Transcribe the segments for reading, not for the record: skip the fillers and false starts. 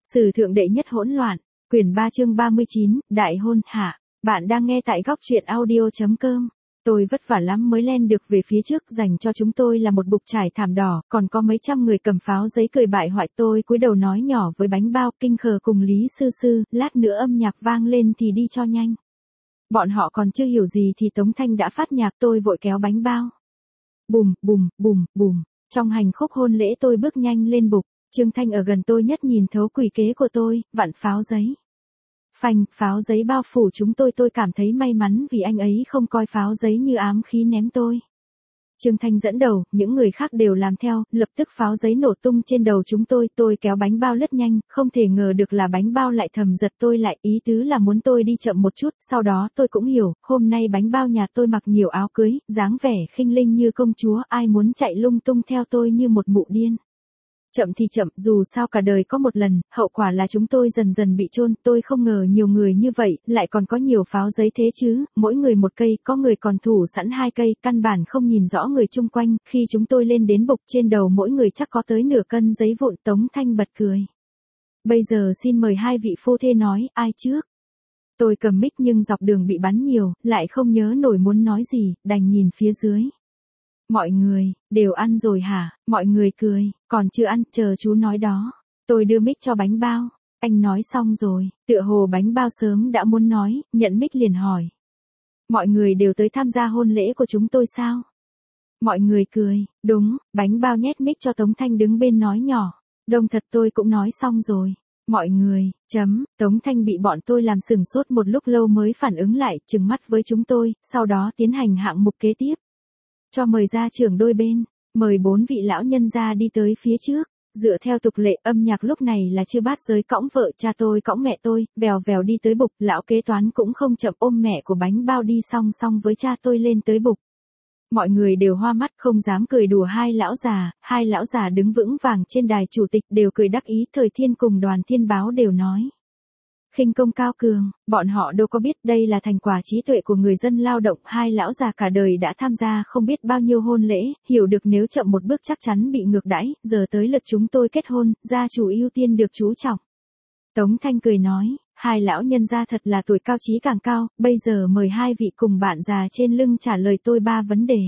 Sử thượng đệ nhất hỗn loạn, quyển 3 chương 39, đại hôn, hạ. Bạn đang nghe tại góc truyện audio.com. Tôi vất vả lắm mới len được về phía trước, dành cho chúng tôi là một bục trải thảm đỏ, còn có mấy trăm người cầm pháo giấy cười bại hoại. Tôi cúi đầu nói nhỏ với Bánh Bao, Kinh Khờ cùng Lý Sư Sư, lát nữa âm nhạc vang lên thì đi cho nhanh. Bọn họ còn chưa hiểu gì thì Tống Thanh đã phát nhạc, tôi vội kéo Bánh Bao. Bùm, bùm, bùm, bùm. Trong hành khúc hôn lễ tôi bước nhanh lên bục. Trương Thanh ở gần tôi nhất nhìn thấu quỷ kế của tôi, vặn pháo giấy. Phanh, pháo giấy bao phủ chúng tôi cảm thấy may mắn vì anh ấy không coi pháo giấy như ám khí ném tôi. Trương Thanh dẫn đầu, những người khác đều làm theo, lập tức pháo giấy nổ tung trên đầu chúng tôi kéo Bánh Bao lướt nhanh, không thể ngờ được là Bánh Bao lại thầm giật tôi lại, ý tứ là muốn tôi đi chậm một chút, sau đó tôi cũng hiểu, hôm nay Bánh Bao nhà tôi mặc nhiều áo cưới, dáng vẻ khinh linh như công chúa, ai muốn chạy lung tung theo tôi như một mụ điên. Chậm thì chậm, dù sao cả đời có một lần, hậu quả là chúng tôi dần dần bị chôn. Tôi không ngờ nhiều người như vậy, lại còn có nhiều pháo giấy thế chứ, mỗi người một cây, có người còn thủ sẵn 2 cây, căn bản không nhìn rõ người chung quanh. Khi chúng tôi lên đến bục, trên đầu mỗi người chắc có tới nửa cân giấy vụn. Tống Thanh bật cười. Bây giờ xin mời hai vị phu thê nói, ai trước? Tôi cầm mic nhưng dọc đường bị bắn nhiều, lại không nhớ nổi muốn nói gì, đành nhìn phía dưới. Mọi người, đều ăn rồi hả? Mọi người cười, còn chưa ăn, chờ chú nói đó. Tôi đưa mic cho Bánh Bao. Anh nói xong rồi, tựa hồ Bánh Bao sớm đã muốn nói, nhận mic liền hỏi. Mọi người đều tới tham gia hôn lễ của chúng tôi sao? Mọi người cười, đúng. Bánh Bao nhét mic cho Tống Thanh đứng bên nói nhỏ. Đông thật, tôi cũng nói xong rồi. Mọi người, Tống Thanh bị bọn tôi làm sửng sốt một lúc lâu mới phản ứng lại, trừng mắt với chúng tôi, sau đó tiến hành hạng mục kế tiếp. Cho mời gia trưởng đôi bên, mời 4 vị lão nhân gia đi tới phía trước. Dựa theo tục lệ, âm nhạc lúc này là chư bát giới cõng vợ, cha tôi cõng mẹ tôi, vèo vèo đi tới bục. Lão kế toán cũng không chậm ôm mẹ của Bánh Bao đi song song với cha tôi lên tới bục. Mọi người đều hoa mắt, không dám cười đùa hai lão già đứng vững vàng trên đài chủ tịch đều cười đắc ý. Thời Thiên cùng Đoàn Thiên Báo đều nói. Khinh công cao cường, bọn họ đâu có biết đây là thành quả trí tuệ của người dân lao động. Hai lão già cả đời đã tham gia không biết bao nhiêu hôn lễ, hiểu được nếu chậm một bước chắc chắn bị ngược đãi, giờ tới lượt chúng tôi kết hôn, gia chủ ưu tiên được chú trọng. Tống Thanh cười nói, hai lão nhân gia thật là tuổi cao trí càng cao, bây giờ mời hai vị cùng bạn già trên lưng trả lời tôi 3 vấn đề.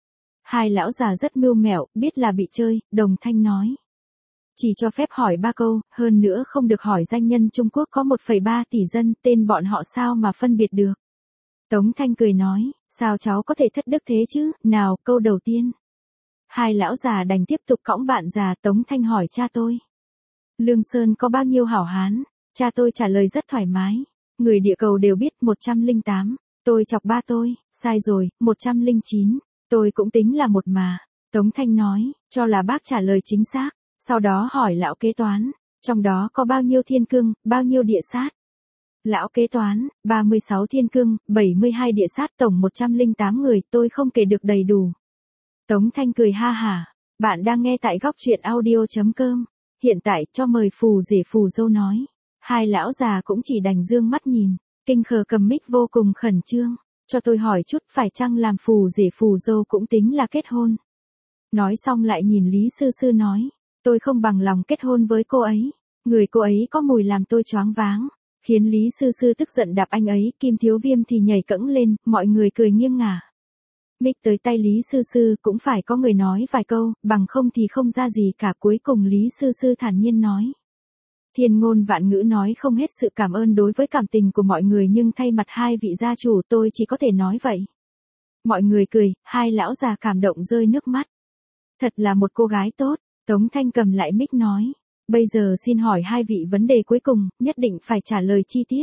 Hai lão già rất mưu mẹo, biết là bị chơi, Đồng Thanh nói. Chỉ cho phép hỏi 3 câu, hơn nữa không được hỏi danh nhân Trung Quốc có 1,3 tỷ dân, tên bọn họ sao mà phân biệt được. Tống Thanh cười nói, sao cháu có thể thất đức thế chứ, nào, câu đầu tiên. Hai lão già đành tiếp tục cõng bạn già. Tống Thanh hỏi cha tôi. Lương Sơn có bao nhiêu hảo hán? Cha tôi trả lời rất thoải mái. Người địa cầu đều biết 108. Tôi chọc ba tôi, sai rồi, 109. Tôi cũng tính là một mà. Tống Thanh nói, cho là bác trả lời chính xác. Sau đó hỏi lão kế toán, trong đó có bao nhiêu thiên cương, bao nhiêu địa sát? Lão kế toán, 36 thiên cương, 72 địa sát, tổng 108 người, tôi không kể được đầy đủ. Tống Thanh cười ha hả, bạn đang nghe tại góc truyện audio.com. Hiện tại, cho mời phù rể phù dâu nói. Hai lão già cũng chỉ đành dương mắt nhìn, Kinh Khờ cầm mic vô cùng khẩn trương. Cho tôi hỏi chút, phải chăng làm phù rể phù dâu cũng tính là kết hôn? Nói xong lại nhìn Lý Sư Sư nói. Tôi không bằng lòng kết hôn với cô ấy. Người cô ấy có mùi làm tôi choáng váng. Khiến Lý Sư Sư tức giận đạp anh ấy. Kim Thiếu Viêm thì nhảy cẫng lên. Mọi người cười nghiêng ngả. Mic tới tay Lý Sư Sư cũng phải có người nói vài câu. Bằng không thì không ra gì cả. Cuối cùng Lý Sư Sư thản nhiên nói. Thiên ngôn vạn ngữ nói không hết sự cảm ơn đối với cảm tình của mọi người. Nhưng thay mặt hai vị gia chủ tôi chỉ có thể nói vậy. Mọi người cười. Hai lão già cảm động rơi nước mắt. Thật là một cô gái tốt. Tống Thanh cầm lại mic nói, bây giờ xin hỏi hai vị vấn đề cuối cùng, nhất định phải trả lời chi tiết.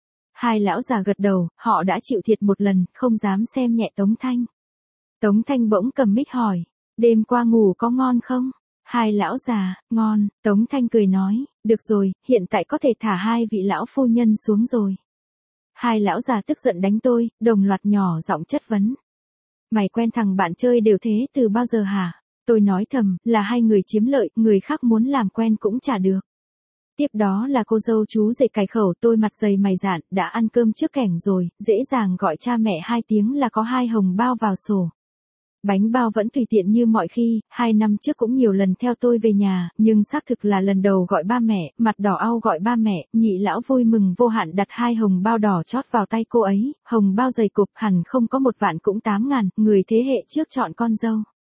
Hai lão già gật đầu, họ đã chịu thiệt một lần, không dám xem nhẹ Tống Thanh. Tống Thanh bỗng cầm mic hỏi, đêm qua ngủ có ngon không? Hai lão già, ngon. Tống Thanh cười nói, được rồi, hiện tại có thể thả hai vị lão phu nhân xuống rồi. Hai lão già tức giận đánh tôi, đồng loạt nhỏ giọng chất vấn. Mày quen thằng bạn chơi đều thế từ bao giờ hả? Tôi nói thầm, là hai người chiếm lợi, người khác muốn làm quen cũng chả được. Tiếp đó là cô dâu chú rể cài khẩu, tôi mặt dày mày dạn, đã ăn cơm trước kẻng rồi, dễ dàng gọi cha mẹ 2 tiếng là có 2 hồng bao vào sổ. Bánh bao vẫn tùy tiện như mọi khi, 2 năm trước cũng nhiều lần theo tôi về nhà, nhưng xác thực là lần đầu gọi ba mẹ, mặt đỏ au gọi ba mẹ, nhị lão vui mừng vô hạn đặt 2 hồng bao đỏ chót vào tay cô ấy, hồng bao dày cục hẳn không có 1 vạn cũng 8.000, người thế hệ trước chọn con dâu.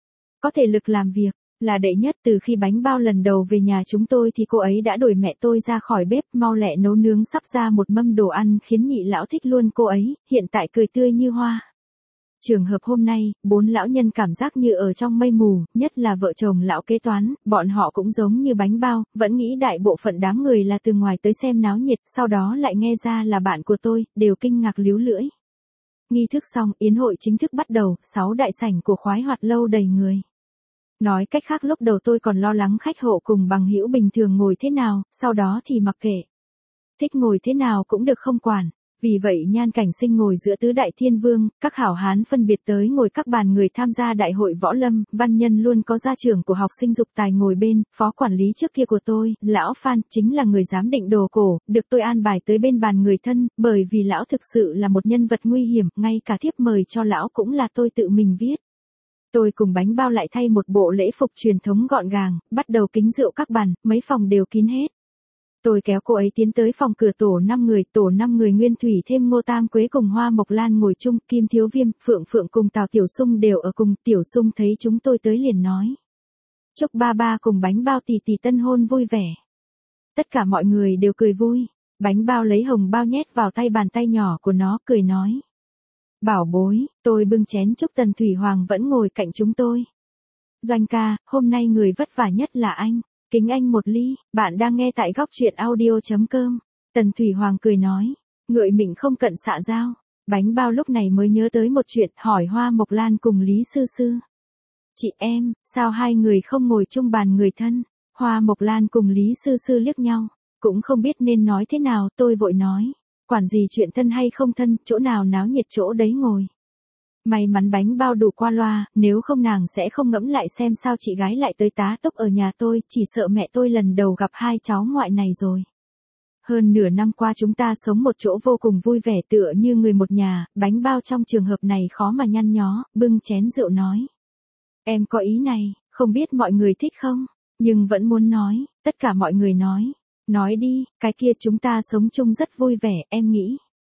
Có thể lực làm việc, là đệ nhất. Từ khi bánh bao lần đầu về nhà chúng tôi thì cô ấy đã đuổi mẹ tôi ra khỏi bếp, mau lẹ nấu nướng sắp ra một mâm đồ ăn khiến nhị lão thích luôn cô ấy, hiện tại cười tươi như hoa. Trường hợp hôm nay, 4 lão nhân cảm giác như ở trong mây mù, nhất là vợ chồng lão kế toán, bọn họ cũng giống như bánh bao, vẫn nghĩ đại bộ phận đám người là từ ngoài tới xem náo nhiệt, sau đó lại nghe ra là bạn của tôi, đều kinh ngạc líu lưỡi. Nghi thức xong, yến hội chính thức bắt đầu, 6 đại sảnh của khoái hoạt lâu đầy người. Nói cách khác lúc đầu tôi còn lo lắng khách hộ cùng bằng hữu bình thường ngồi thế nào, sau đó thì mặc kệ. Thích ngồi thế nào cũng được không quản. Vì vậy Nhan Cảnh Sinh ngồi giữa tứ đại thiên vương, các hảo hán phân biệt tới ngồi các bàn người tham gia đại hội võ lâm, văn nhân luôn có gia trưởng của học sinh dục tài ngồi bên, phó quản lý trước kia của tôi, lão Phan, chính là người giám định đồ cổ, được tôi an bài tới bên bàn người thân, bởi vì lão thực sự là một nhân vật nguy hiểm, ngay cả thiếp mời cho lão cũng là tôi tự mình viết. Tôi cùng bánh bao lại thay một bộ lễ phục truyền thống gọn gàng, bắt đầu kính rượu các bàn, mấy phòng đều kín hết. Tôi kéo cô ấy tiến tới phòng cửa tổ 5 người Nguyên Thủy thêm Ngô Tam Quế cùng Hoa Mộc Lan ngồi chung, Kim Thiếu Viêm, Phượng Phượng cùng Tào Tiểu Sung đều ở cùng, Tiểu Sung thấy chúng tôi tới liền nói. Chúc ba ba cùng bánh bao tỷ tỷ tân hôn vui vẻ. Tất cả mọi người đều cười vui, bánh bao lấy hồng bao nhét vào tay bàn tay nhỏ của nó, cười nói. Bảo bối, tôi bưng chén chúc Tần Thủy Hoàng vẫn ngồi cạnh chúng tôi. Doanh ca, hôm nay người vất vả nhất là anh. Kính anh một ly, bạn đang nghe tại góc truyện audio.com. Tần Thủy Hoàng cười nói, ngợi mình không cận xạ giao. Bánh bao lúc này mới nhớ tới một chuyện, hỏi Hoa Mộc Lan cùng Lý Sư Sư. Chị em, sao hai người không ngồi chung bàn người thân? Hoa Mộc Lan cùng Lý Sư Sư liếc nhau, cũng không biết nên nói thế nào, tôi vội nói. Quản gì chuyện thân hay không thân, chỗ nào náo nhiệt chỗ đấy ngồi. May mắn bánh bao đủ qua loa, nếu không nàng sẽ không ngẫm lại xem sao chị gái lại tới tá túc ở nhà tôi, chỉ sợ mẹ tôi lần đầu gặp hai cháu ngoại này rồi. Hơn nửa năm qua chúng ta sống một chỗ vô cùng vui vẻ tựa như người một nhà, bánh bao trong trường hợp này khó mà nhăn nhó, bưng chén rượu nói. Em có ý này, không biết mọi người thích không, nhưng vẫn muốn nói, tất cả mọi người nói. Nói đi, cái kia chúng ta sống chung rất vui vẻ, em nghĩ.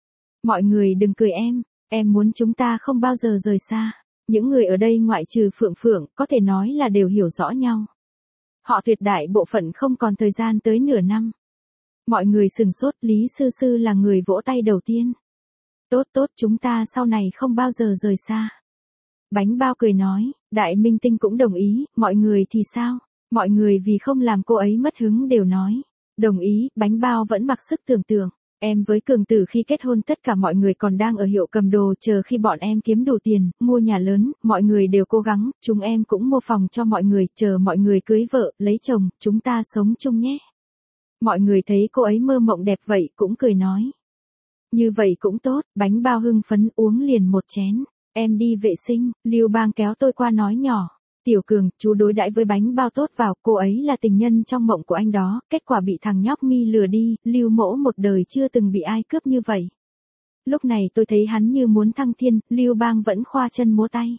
Mọi người đừng cười em muốn chúng ta không bao giờ rời xa. Những người ở đây ngoại trừ Phượng Phượng, có thể nói là đều hiểu rõ nhau. Họ tuyệt đại bộ phận không còn thời gian tới nửa năm. Mọi người sừng sốt, Lý Sư Sư là người vỗ tay đầu tiên. Tốt tốt, chúng ta sau này không bao giờ rời xa. Bánh bao cười nói, Đại Minh Tinh cũng đồng ý, mọi người thì sao? Mọi người vì không làm cô ấy mất hứng đều nói. Đồng ý, bánh bao vẫn mặc sức tưởng tượng. Em với Cường Tử khi kết hôn tất cả mọi người còn đang ở hiệu cầm đồ chờ khi bọn em kiếm đủ tiền, mua nhà lớn, mọi người đều cố gắng, chúng em cũng mua phòng cho mọi người, chờ mọi người cưới vợ, lấy chồng, chúng ta sống chung nhé. Mọi người thấy cô ấy mơ mộng đẹp vậy cũng cười nói. Như vậy cũng tốt, bánh bao hưng phấn uống liền một chén. Em đi vệ sinh, Lưu Bang kéo tôi qua nói nhỏ. Tiểu Cường, chú đối đãi với bánh bao tốt vào, cô ấy là tình nhân trong mộng của anh đó, kết quả bị thằng nhóc Mi lừa đi, Lưu Mỗ một đời chưa từng bị ai cướp như vậy. Lúc này tôi thấy hắn như muốn thăng thiên, Lưu Bang vẫn khoa chân múa tay.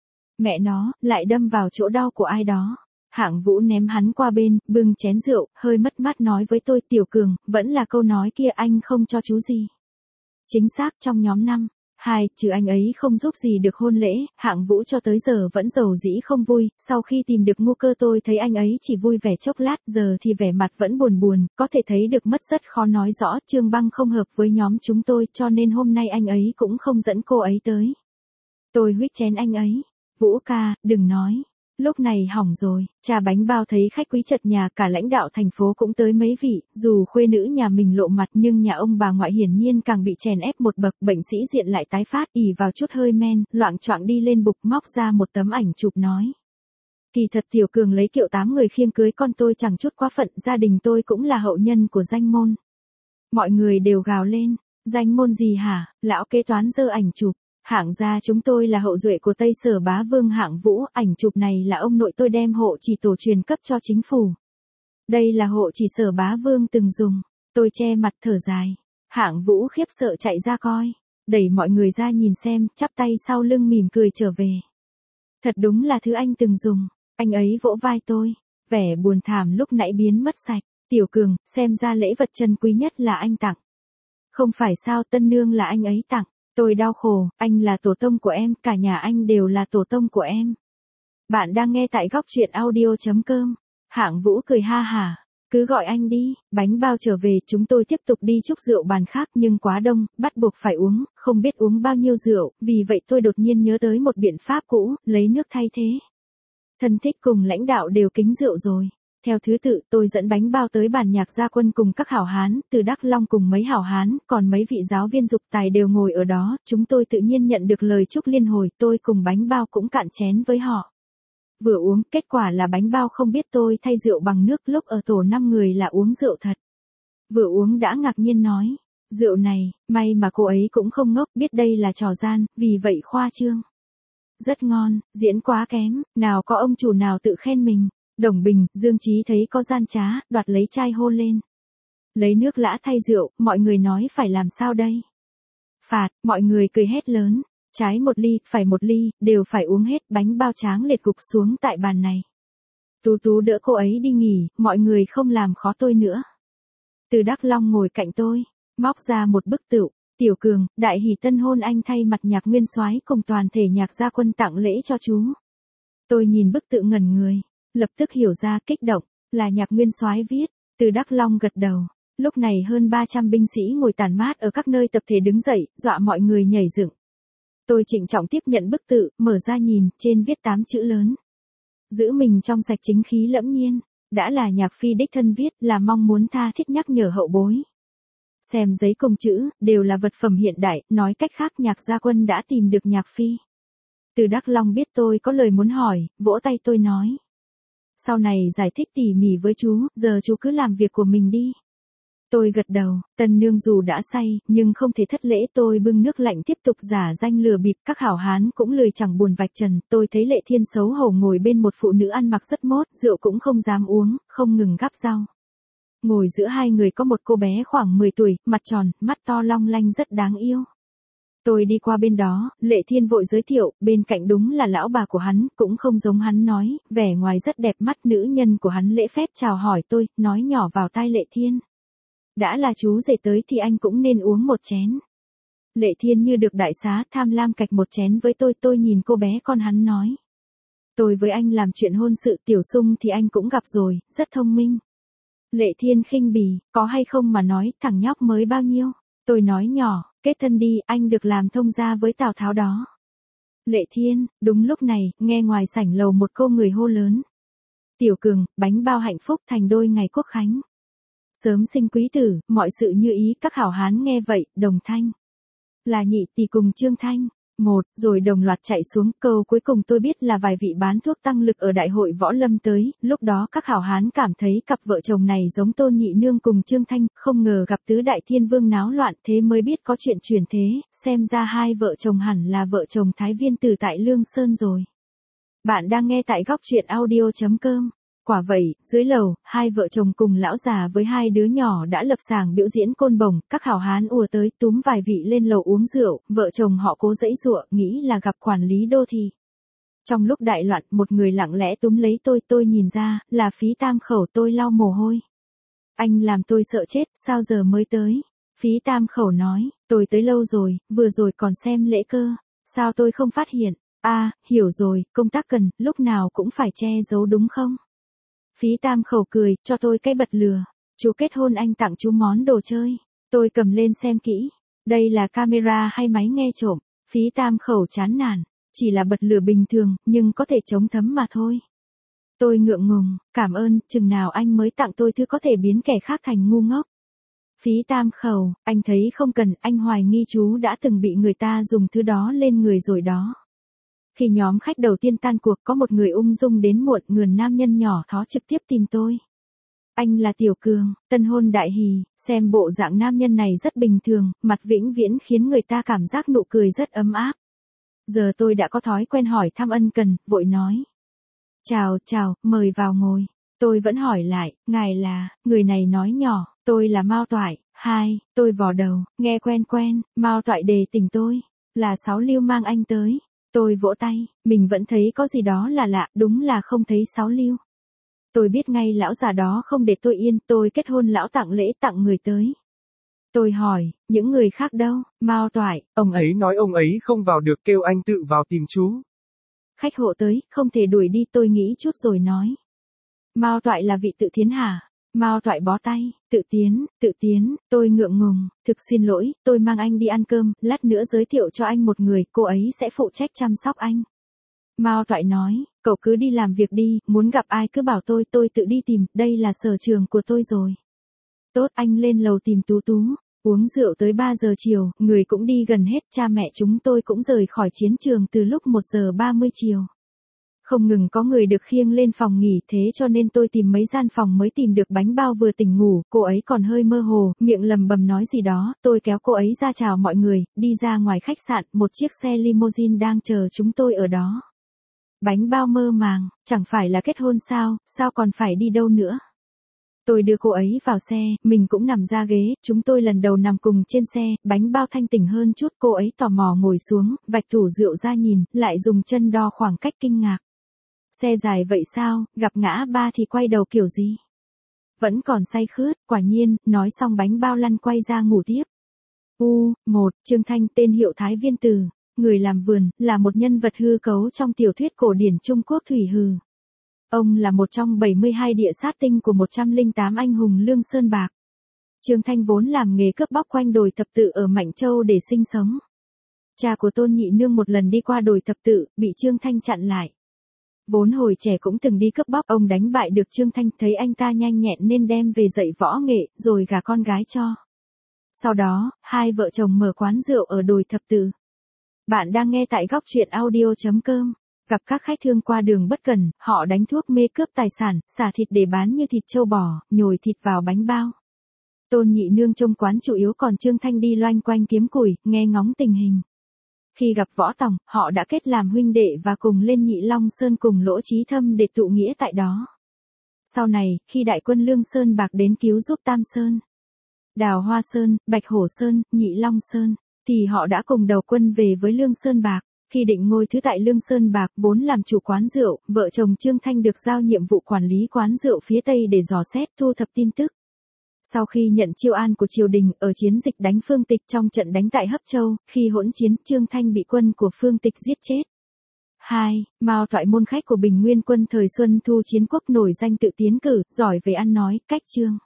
Mẹ nó, lại đâm vào chỗ đau của ai đó. Hạng Vũ ném hắn qua bên, bưng chén rượu, hơi mất mát nói với tôi, Tiểu Cường, vẫn là câu nói kia anh không cho chú gì. Chính xác, trong nhóm 5. 2, trừ anh ấy không giúp gì được hôn lễ, Hạng Vũ cho tới giờ vẫn giàu dĩ không vui, sau khi tìm được Ngô Cơ tôi thấy anh ấy chỉ vui vẻ chốc lát, giờ thì vẻ mặt vẫn buồn buồn, có thể thấy được mất rất khó nói rõ, Trương Băng không hợp với nhóm chúng tôi cho nên hôm nay anh ấy cũng không dẫn cô ấy tới. Tôi huých chén anh ấy, Vũ ca, đừng nói. Lúc này hỏng rồi, cha bánh bao thấy khách quý chật nhà, cả lãnh đạo thành phố cũng tới mấy vị, dù khuê nữ nhà mình lộ mặt nhưng nhà ông bà ngoại hiển nhiên càng bị chèn ép một bậc, bệnh sĩ diện lại tái phát, ỉ vào chút hơi men, loạng choạng đi lên bục móc ra một tấm ảnh chụp nói. Kỳ thật Tiểu Cường lấy kiệu 8 người khiêng cưới con tôi chẳng chút quá phận, gia đình tôi cũng là hậu nhân của danh môn. Mọi người đều gào lên, danh môn gì hả, lão kế toán giơ ảnh chụp. Hạng gia chúng tôi là hậu duệ của Tây Sở Bá Vương Hạng Vũ, ảnh chụp này là ông nội tôi đem hộ chỉ tổ truyền cấp cho chính phủ. Đây là hộ chỉ Sở Bá Vương từng dùng, tôi che mặt thở dài. Hạng Vũ khiếp sợ chạy ra coi, đẩy mọi người ra nhìn xem, chắp tay sau lưng mỉm cười trở về. Thật đúng là thứ anh từng dùng. Anh ấy vỗ vai tôi. Vẻ buồn thảm lúc nãy biến mất sạch. Tiểu Cường, xem ra lễ vật chân quý nhất là anh tặng. Không phải sao, tân nương là anh ấy tặng. Tôi đau khổ, anh là tổ tông của em, cả nhà anh đều là tổ tông của em. Bạn đang nghe tại góc truyện audio.com. Hạng Vũ cười ha hả. Cứ gọi anh đi, bánh bao trở về, chúng tôi tiếp tục đi chúc rượu bàn khác nhưng quá đông, bắt buộc phải uống, không biết uống bao nhiêu rượu, vì vậy tôi đột nhiên nhớ tới một biện pháp cũ, lấy nước thay thế. Thân thích cùng lãnh đạo đều kính rượu rồi. Theo thứ tự, tôi dẫn bánh bao tới bản nhạc gia quân cùng các hảo hán, từ Đắk Long cùng mấy hảo hán, còn mấy vị giáo viên dục tài đều ngồi ở đó, chúng tôi tự nhiên nhận được lời chúc liên hồi, tôi cùng bánh bao cũng cạn chén với họ. Vừa uống, kết quả là bánh bao không biết tôi thay rượu bằng nước, lúc ở tổ 5 người là uống rượu thật. Vừa uống đã ngạc nhiên nói, rượu này, may mà cô ấy cũng không ngốc, biết đây là trò gian, vì vậy khoa trương. Rất ngon, diễn quá kém, nào có ông chủ nào tự khen mình. Đồng Bình, Dương Chí thấy có gian trá, đoạt lấy chai hô lên. Lấy nước lã thay rượu, mọi người nói phải làm sao đây? Phạt, mọi người cười hét lớn. Trái 1 ly, phải 1 ly, đều phải uống hết, bánh bao tráng liệt gục xuống tại bàn này. Tú Tú đỡ cô ấy đi nghỉ, mọi người không làm khó tôi nữa. Từ Đắk Long ngồi cạnh tôi, móc ra một bức tựu. Tiểu Cường, đại hỷ tân hôn anh thay mặt nhạc nguyên soái cùng toàn thể nhạc gia quân tặng lễ cho chú. Tôi nhìn bức tựu ngẩn người, lập tức hiểu ra, kích động, là nhạc nguyên soái viết. Từ Đắk Long gật đầu. Lúc này hơn 300 binh sĩ ngồi tản mát ở các nơi tập thể đứng dậy, dọa mọi người nhảy dựng. Tôi trịnh trọng tiếp nhận bức tự, mở ra nhìn, trên viết 8 chữ lớn. Giữ mình trong sạch chính khí lẫm nhiên, đã là nhạc phi đích thân viết, là mong muốn tha thiết nhắc nhở hậu bối. Xem giấy công chữ, đều là vật phẩm hiện đại, nói cách khác nhạc gia quân đã tìm được nhạc phi. Từ Đắk Long biết tôi có lời muốn hỏi, vỗ tay tôi nói. Sau này giải thích tỉ mỉ với chú, giờ chú cứ làm việc của mình đi. Tôi gật đầu, tân nương dù đã say, nhưng không thể thất lễ, tôi bưng nước lạnh tiếp tục giả danh lừa bịp, các hảo hán cũng lười chẳng buồn vạch trần, tôi thấy Lệ Thiên xấu hổ ngồi bên một phụ nữ ăn mặc rất mốt, rượu cũng không dám uống, không ngừng gắp rau. Ngồi giữa hai người có một cô bé khoảng 10 tuổi, mặt tròn, mắt to long lanh rất đáng yêu. Tôi đi qua bên đó, Lệ Thiên vội giới thiệu, bên cạnh đúng là lão bà của hắn, cũng không giống hắn nói, vẻ ngoài rất đẹp mắt, nữ nhân của hắn lễ phép chào hỏi tôi, nói nhỏ vào tai Lệ Thiên. Đã là chú rể tới thì anh cũng nên uống một chén. Lệ Thiên như được đại xá, tham lam cạch một chén với tôi nhìn cô bé con hắn nói. Tôi với anh làm chuyện hôn sự, Tiểu Sung thì anh cũng gặp rồi, rất thông minh. Lệ Thiên khinh bỉ, có hay không mà nói, thằng nhóc mới bao nhiêu. Tôi nói nhỏ, kết thân đi, anh được làm thông gia với Tào Tháo đó. Lệ Thiên, đúng lúc này, nghe ngoài sảnh lầu một cô người hô lớn. Tiểu Cường, bánh bao hạnh phúc thành đôi ngày quốc khánh. Sớm sinh quý tử, mọi sự như ý, các hảo hán nghe vậy, đồng thanh. Là Nhị tỷ cùng Trương Thanh. Một, rồi đồng loạt chạy xuống, câu cuối cùng tôi biết là vài vị bán thuốc tăng lực ở đại hội võ lâm tới, lúc đó các hảo hán cảm thấy cặp vợ chồng này giống Tôn Nhị Nương cùng Trương Thanh, không ngờ gặp tứ đại thiên vương náo loạn, thế mới biết có chuyện chuyển thế, xem ra hai vợ chồng hẳn là vợ chồng Thái Viên Tử tại Lương Sơn rồi. Bạn đang nghe tại góc truyện audio.com. Quả vậy, dưới lầu, hai vợ chồng cùng lão già với hai đứa nhỏ đã lập sàng biểu diễn côn bồng, các hảo hán ùa tới túm vài vị lên lầu uống rượu, vợ chồng họ cố giãy giụa, nghĩ là gặp quản lý đô thị. Trong lúc đại loạn, một người lặng lẽ túm lấy tôi nhìn ra, là Phí Tam Khẩu, tôi lau mồ hôi. Anh làm tôi sợ chết, sao giờ mới tới? Phí Tam Khẩu nói, tôi tới lâu rồi, vừa rồi còn xem lễ cơ, sao tôi không phát hiện? À, hiểu rồi, công tác cần, lúc nào cũng phải che giấu đúng không? Phí Tam Khẩu cười, cho tôi cái bật lửa. Chú kết hôn anh tặng chú món đồ chơi. Tôi cầm lên xem kỹ. Đây là camera hay máy nghe trộm? Phí Tam Khẩu chán nản. Chỉ là bật lửa bình thường, nhưng có thể chống thấm mà thôi. Tôi ngượng ngùng, cảm ơn, chừng nào anh mới tặng tôi thứ có thể biến kẻ khác thành ngu ngốc. Phí Tam Khẩu, anh thấy không cần, anh hoài nghi chú đã từng bị người ta dùng thứ đó lên người rồi đó. Khi nhóm khách đầu tiên tan cuộc, có một người ung dung đến muộn, người nam nhân nhỏ thó trực tiếp tìm tôi. Anh là Tiểu Cường, tân hôn đại hỷ, xem bộ dạng nam nhân này rất bình thường, mặt vĩnh viễn khiến người ta cảm giác nụ cười rất ấm áp. Giờ tôi đã có thói quen hỏi thăm ân cần, vội nói. Chào, mời vào ngồi. Tôi vẫn hỏi lại, ngài là, người này nói nhỏ, tôi là Mao Toại. Hai, tôi vò đầu, nghe quen, Mao Toại đề tỉnh tôi, là 6 lưu mang anh tới. Tôi vỗ tay, mình vẫn thấy có gì đó là lạ, đúng là không thấy sáu lưu. Tôi biết ngay lão già đó không để tôi yên, tôi kết hôn lão tặng lễ tặng người tới. Tôi hỏi, những người khác đâu, Mao Toại, Ông ấy nói ông ấy không vào được, kêu anh tự vào tìm chú. khách hộ tới, không thể đuổi đi, tôi nghĩ chút rồi nói. Mao Toại là vị Tự Tiến hả? Mao Toại bó tay, Tự Tiến, tôi ngượng ngùng, thực xin lỗi, tôi mang anh đi ăn cơm, lát nữa giới thiệu cho anh một người, cô ấy sẽ phụ trách chăm sóc anh. Mao Toại nói, cậu cứ đi làm việc đi, muốn gặp ai cứ bảo tôi tự đi tìm, đây là sở trường của tôi rồi. Tốt, anh lên lầu tìm Tú Tú. Uống rượu tới 3 giờ chiều, người cũng đi gần hết, cha mẹ chúng tôi cũng rời khỏi chiến trường từ lúc 1 giờ 30 chiều. Không ngừng có người được khiêng lên phòng nghỉ, thế cho nên tôi tìm mấy gian phòng mới tìm được Bánh Bao vừa tỉnh ngủ, cô ấy còn hơi mơ hồ, miệng lầm bầm nói gì đó, tôi kéo cô ấy ra chào mọi người, đi ra ngoài khách sạn, một chiếc xe limousine đang chờ chúng tôi ở đó. Bánh Bao mơ màng, chẳng phải là kết hôn sao còn phải đi đâu nữa. Tôi đưa cô ấy vào xe, mình cũng nằm ra ghế, chúng tôi lần đầu nằm cùng trên xe, Bánh Bao thanh tỉnh hơn chút, cô ấy tò mò ngồi xuống, vạch tủ rượu ra nhìn, lại dùng chân đo khoảng cách kinh ngạc. Xe dài vậy sao, gặp ngã ba thì quay đầu kiểu gì? Vẫn còn say khướt, quả nhiên, nói xong Bánh Bao lăn quay ra ngủ tiếp. Trương Thanh, tên hiệu Thái Viên Từ, người làm vườn, là một nhân vật hư cấu trong tiểu thuyết cổ điển Trung Quốc Thủy Hừ. Ông là một trong 72 địa sát tinh của 108 anh hùng Lương Sơn Bạc. Trương Thanh vốn làm nghề cướp bóc quanh đồi Thập Tự ở Mạnh Châu để sinh sống. Cha của Tôn Nhị Nương một lần đi qua đồi Thập Tự, bị Trương Thanh chặn lại. Vốn hồi trẻ cũng từng đi cướp bóc, ông đánh bại được Trương Thanh, thấy anh ta nhanh nhẹn nên đem về dạy võ nghệ, rồi gả con gái cho. Sau đó, hai vợ chồng mở quán rượu ở đồi Thập Tự. Bạn đang nghe tại góc truyện audio.com. Gặp các khách thương qua đường bất cẩn, họ đánh thuốc mê cướp tài sản, xả thịt để bán như thịt trâu bò, nhồi thịt vào bánh bao. Tôn Nhị Nương trông quán chủ yếu, còn Trương Thanh đi loanh quanh kiếm củi, nghe ngóng tình hình. Khi gặp Võ Tòng, họ đã kết làm huynh đệ và cùng lên Nhị Long Sơn cùng Lỗ Chí Thâm để tụ nghĩa tại đó. Sau này, khi đại quân Lương Sơn Bạc đến cứu giúp Tam Sơn, Đào Hoa Sơn, Bạch Hổ Sơn, Nhị Long Sơn, thì họ đã cùng đầu quân về với Lương Sơn Bạc. Khi định ngôi thứ tại Lương Sơn Bạc vốn làm chủ quán rượu, vợ chồng Trương Thanh được giao nhiệm vụ quản lý quán rượu phía Tây để dò xét thu thập tin tức. Sau khi nhận chiêu an của triều đình ở chiến dịch đánh Phương Tịch, trong trận đánh tại Hấp Châu, khi hỗn chiến, Trương Thanh bị quân của Phương Tịch giết chết. 2. Mao Toại, môn khách của Bình Nguyên quân thời Xuân Thu chiến quốc, nổi danh tự tiến cử, giỏi về ăn nói, cách chương.